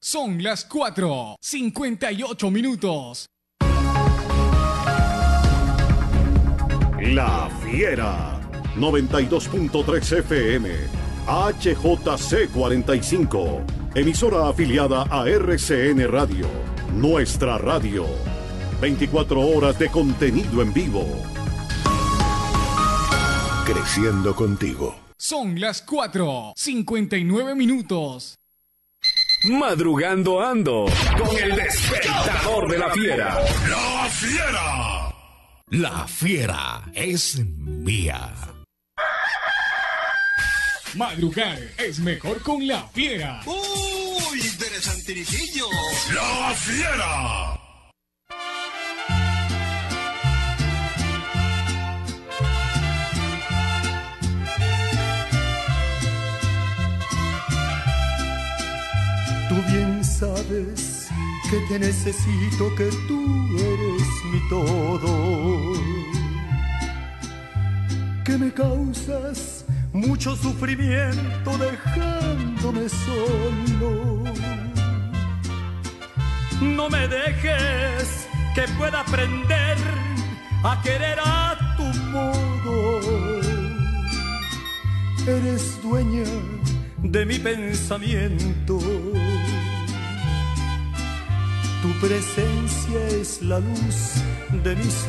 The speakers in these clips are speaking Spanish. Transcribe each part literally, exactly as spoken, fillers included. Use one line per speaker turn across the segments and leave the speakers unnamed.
Son las cuatro, cincuenta y ocho minutos.
La Fiera, noventa y dos punto tres F M, H J C cuarenta y cinco, emisora afiliada a R C N Radio, nuestra radio, veinticuatro horas de contenido en vivo. Creciendo contigo.
Son las cuatro, cincuenta y nueve minutos.
Madrugando ando con el despertador de la Fiera.
¡La Fiera!
La Fiera es mía.
Madrugar es mejor con La Fiera.
¡Uy, interesantirijillo! ¡La Fiera!
Tú bien sabes que te necesito, que tú eres mi todo, que me causas mucho sufrimiento dejándome solo. No me dejes que pueda aprender a querer a tu modo. Eres dueña de mi pensamiento. Tu presencia es la luz de mis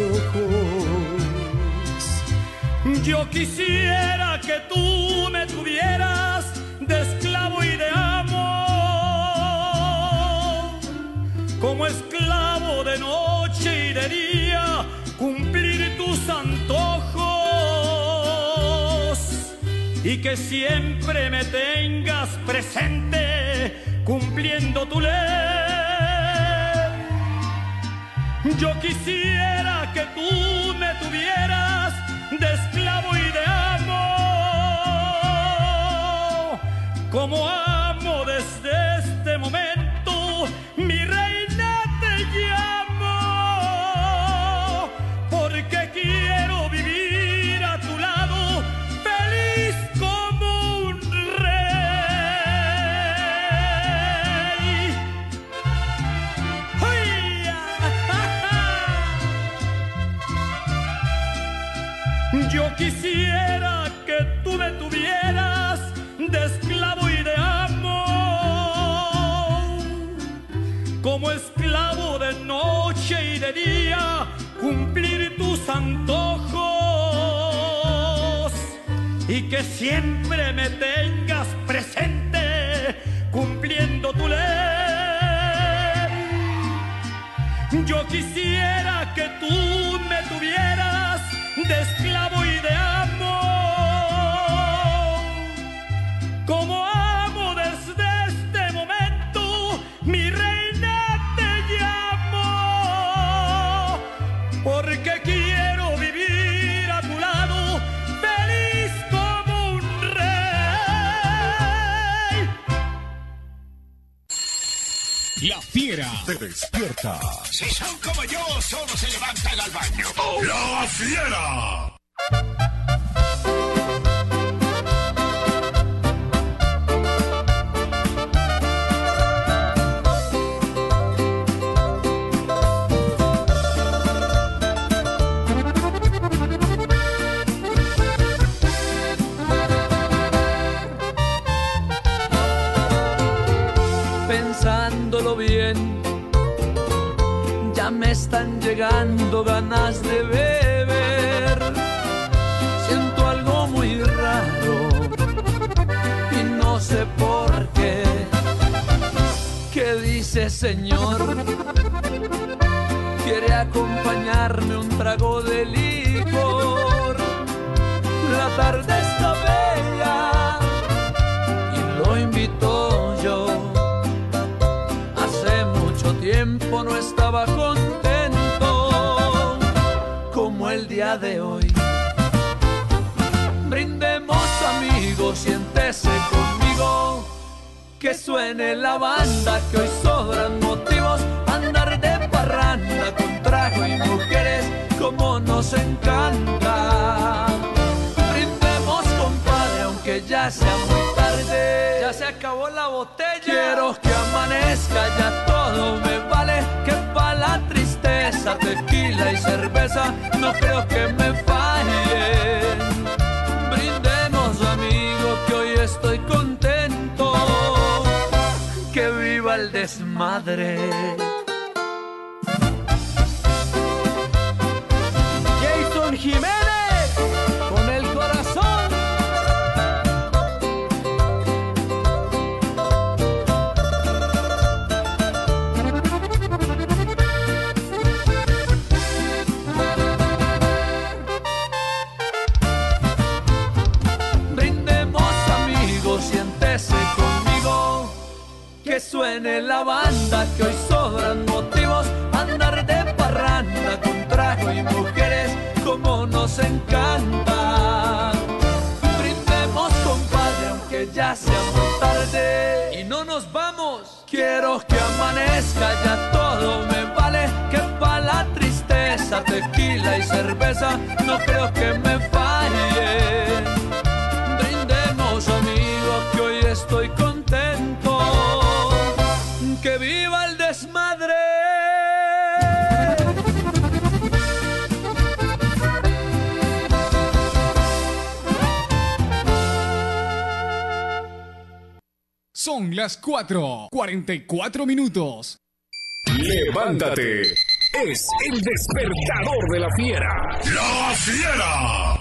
ojos. Yo quisiera que tú me tuvieras de esclavo y de amo, como esclavo de noche y de día, cumplir tus antojos, y que siempre me tengas presente cumpliendo tu ley. Yo quisiera que tú me tuvieras de esclavo y de amo, como amo desde este momento, mi reina te llamo, porque quiero vivir a tu lado feliz como un rey. ¡Ay! Yo quisiera que tú me tuvieras de esclavo y de amo, como esclavo de noche y de día, cumplir tus antojos, y que siempre me tengas presente cumpliendo tu ley. Yo quisiera que tú me tuvieras de esclavo y de amo, como amo desde este momento, mi reina te llamo, porque quiero vivir a tu lado feliz como un rey.
La Fiera
Te despierta.
Si son como yo, solo se levantan al baño. ¡La Fiera!
Pensándolo bien, ya me están llegando ganas de beber. Siento algo muy raro y no sé por qué. ¿Qué dice, señor? ¿Quiere acompañarme un trago de licor? La tarde está bella y lo invito yo. Hace mucho tiempo no estaba contento como el día de hoy. Brindemos, amigos, siéntese conmigo, que suene la banda, que hoy sobran motivos para andar de parranda con trago y mujeres como nos encanta. Brindemos, compadre, aunque ya sea muy tarde, ya se acabó la botella. Quiero que amanezca no creo que me fallen. Brindemos, amigo, que hoy estoy contento. Que viva el desmadre. Jason Jiménez, con el corazón. Brindemos, amigos, siéntese conmigo. Que suene la banda, que hoy sobran motivos. Andar de parranda con trago y mujeres como nos encanta. Brindemos, compadre, aunque ya sea muy tarde. Y no nos vamos. Quiero que amanezca, ya todo me vale. Que pa' la tristeza, tequila y cerveza, no creo que me falle. Brindemos, amigos, que hoy estoy contento. Que viva el desmadre.
Son las cuatro, cuarenta y cuatro minutos.
Levántate. Es el despertador de la fiera.
¡La Fiera!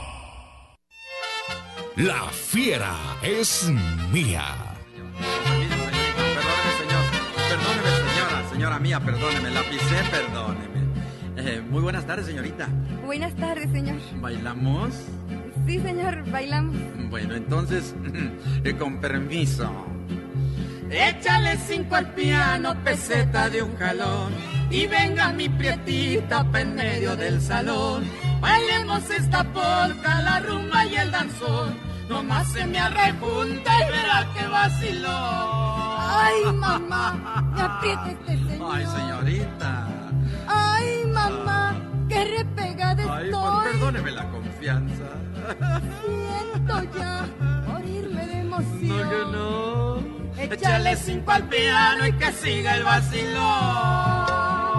La fiera es mía.
Perdóneme, señor. Perdóneme, señora. Señora mía, perdóneme. La pisé, perdóneme. Eh, muy buenas tardes, señorita.
Buenas tardes, señor.
¿Bailamos?
Sí, señor, bailamos.
Bueno, entonces, eh, con permiso. Échale cinco al piano, peseta de un jalón. Y venga mi prietita pa' en medio del salón. Bailemos esta polca, la rumba y el danzón. Nomás se me arrejunta y verá que vaciló.
Ay, mamá, me aprieta este señor.
Ay, señorita.
Ay, mamá, qué repegada estoy.
Ay, pues perdóneme la confianza.
Siento ya morirme de emoción.
No, que no. Échale cinco al piano y que siga el vacilón.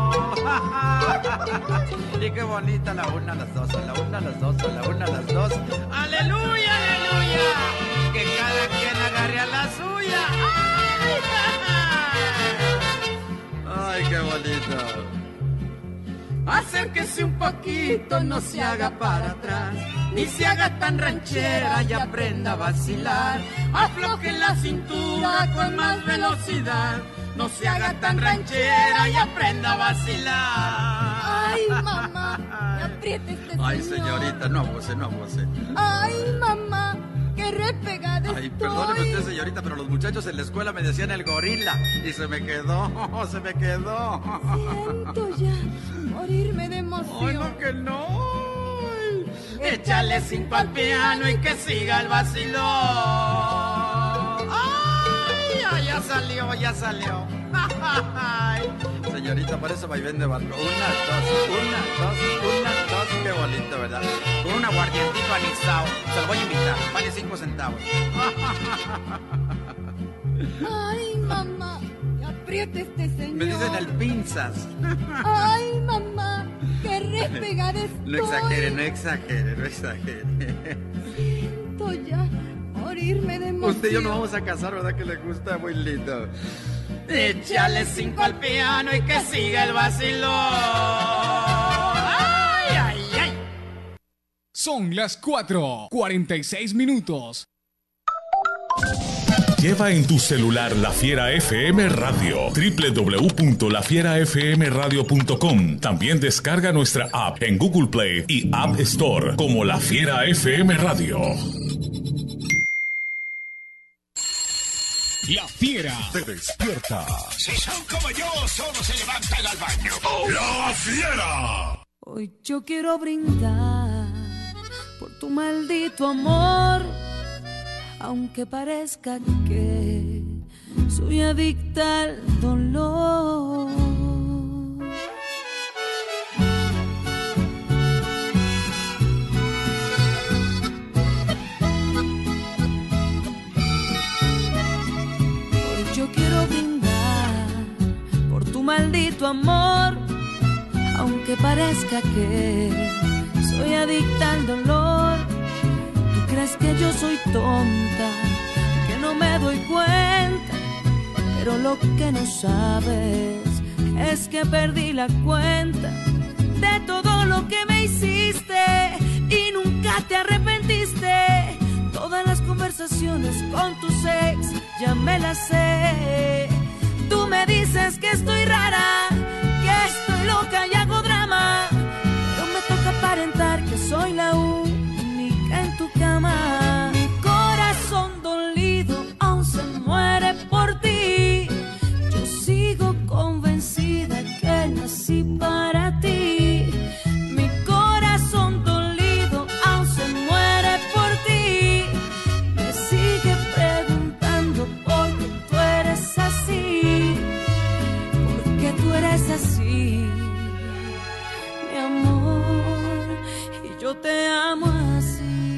Y qué bonita la una, las dos, la una, las dos, la una, las dos. ¡Aleluya, aleluya! Que cada quien agarre a la suya. ¡Ay! ¡Ay, qué bonito! Acérquese un poquito, no se haga para atrás, ni se haga tan ranchera y aprenda a vacilar. Afloje la cintura con más velocidad, no se haga tan ranchera y aprenda a vacilar.
Ay, mamá, me aprieta este señor.
Ay, señorita, no abuse, no abuse.
Ay, mamá, qué repegada estoy.
Ay, perdóneme usted, señorita, pero los muchachos en la escuela me decían el gorila y se me quedó, se me quedó.
Siento ya morirme de emoción.
Ay, no, que no. Échale cinco al piano y que siga el vacilón. Ay, ay, ya salió, ya salió. Ay, señorita, parece vaivén de barco. Una, dos, una, dos, una, dos. Qué bonito, ¿verdad? Con un aguardientito anisao. Se lo voy a invitar. Vale cinco centavos.
Ay, mamá, me aprieta este señor.
Me dicen el pinzas.
Ay, mamá, qué repegada estoy.
No exagere, no exagere, no exagere.
Siento ya morirme de emoción.
Usted y yo nos vamos a casar, ¿verdad? Que le gusta, muy lindo. Échale cinco al piano y que siga el vacilón. Ay, ay, ay.
Son las cuatro, cuarenta y seis minutos.
Lleva en tu celular La Fiera F M Radio, doble u doble u doble u punto la fiera f m radio punto com. También descarga nuestra app en Google Play y App Store como La Fiera F M Radio.
La Fiera
Te despierta.
Si son como yo, solo se levantan al baño.
¡La Fiera!
Hoy yo quiero brindar por tu maldito amor, aunque parezca que soy adicta al dolor. Hoy yo quiero brindar por tu maldito amor, aunque parezca que soy adicta al dolor. Tú crees que yo soy tonta, que no me doy cuenta, pero lo que no sabes es que perdí la cuenta de todo lo que me hiciste y nunca te arrepentiste. Todas las conversaciones con tus ex ya me las sé. Tú me dices que estoy rara, que estoy loca y hago drama, pero me toca aparentar que soy la única en tu cama. Mi corazón dolido aún se muere por ti. Yo sigo convencida que nací para ti. Mi corazón dolido aún se muere por ti. Me sigue preguntando por qué tú eres así, por qué tú eres así, mi amor, y yo te amo así.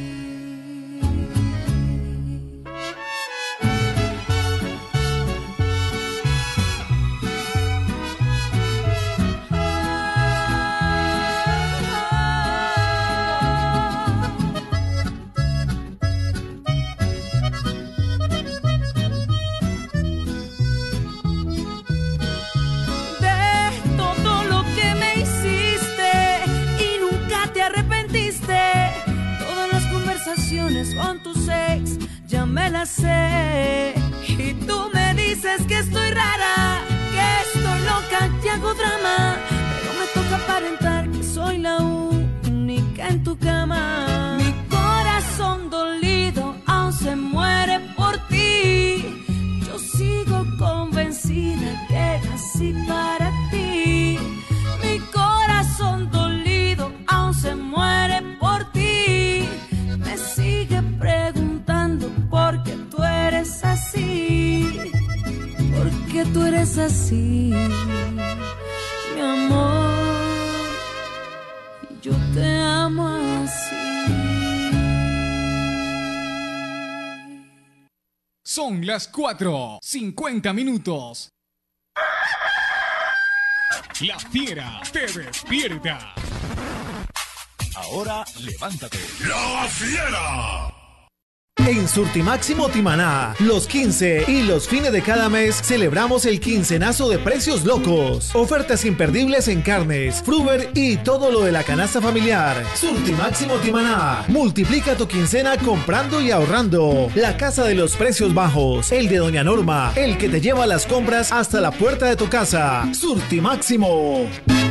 Con tus ex ya me la sé. Y tú me dices que estoy rara, que estoy loca y hago drama, pero me toca aparentar que soy la única en tu cama. Mi corazón dolido aún se muere por ti. Yo sigo convencida que nací para ti. Mi corazón dolido aún se muere por ti. Me sigue preguntando por qué tú eres así, por qué tú eres así, mi amor, y yo te amo así.
Son las cuatro, cincuenta minutos. La Fiera te despierta.
Ahora levántate.
¡La Fiera!
En Surtimáximo Timaná, los quince y los fines de cada mes celebramos el quincenazo de precios locos. Ofertas imperdibles en carnes, fruver y todo lo de la canasta familiar. Surtimáximo Timaná, multiplica tu quincena comprando y ahorrando. La casa de los precios bajos, el de Doña Norma, el que te lleva las compras hasta la puerta de tu casa. Surtimáximo.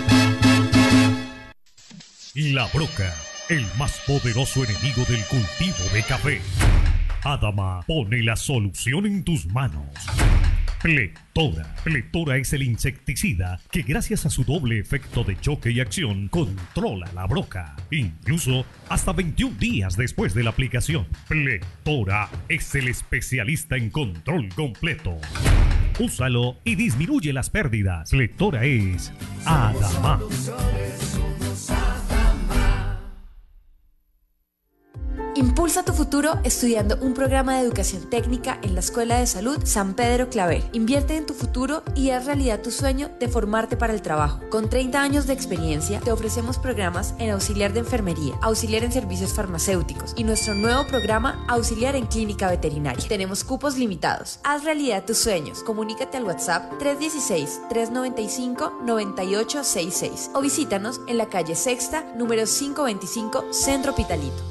La broca, el más poderoso enemigo del cultivo de café. Adama pone la solución en tus manos. Plectora. Plectora es el insecticida que gracias a su doble efecto de choque y acción controla la broca, incluso hasta veintiún días después de la aplicación. Plectora es el especialista en control completo. Úsalo y disminuye las pérdidas. Plectora es Adama.
Impulsa tu futuro estudiando un programa de educación técnica en la Escuela de Salud San Pedro Claver. Invierte en tu futuro y haz realidad tu sueño de formarte para el trabajo. Con treinta años de experiencia, te ofrecemos programas en auxiliar de enfermería, auxiliar en servicios farmacéuticos y nuestro nuevo programa auxiliar en clínica veterinaria. Tenemos cupos limitados. Haz realidad tus sueños. Comunícate al WhatsApp tres uno seis, tres nueve cinco, nueve ocho seis seis o visítanos en la calle Sexta, número quinientos veinticinco, Centro Pitalito.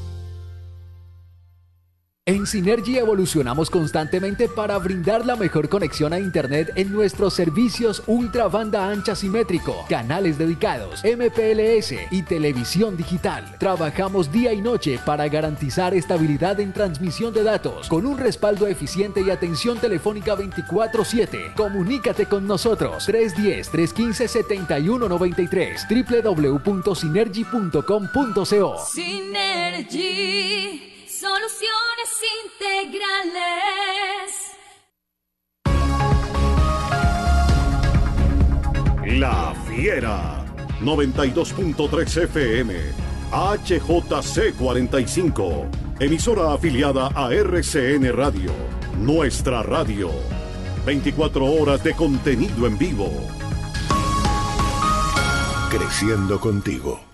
En Synergy evolucionamos constantemente para brindar la mejor conexión a internet en nuestros servicios ultra banda ancha simétrico, canales dedicados, M P L S y televisión digital. Trabajamos día y noche para garantizar estabilidad en transmisión de datos con un respaldo eficiente y atención telefónica veinticuatro siete. Comunícate con nosotros tres uno cero, tres uno cinco, siete uno nueve tres doble u doble u doble u punto synergy punto com punto co.
Synergy, soluciones integrales.
La Fiera, noventa y dos punto tres F M, H J C cuarenta y cinco, emisora afiliada a R C N Radio, nuestra radio, veinticuatro horas de contenido en vivo.
Creciendo contigo.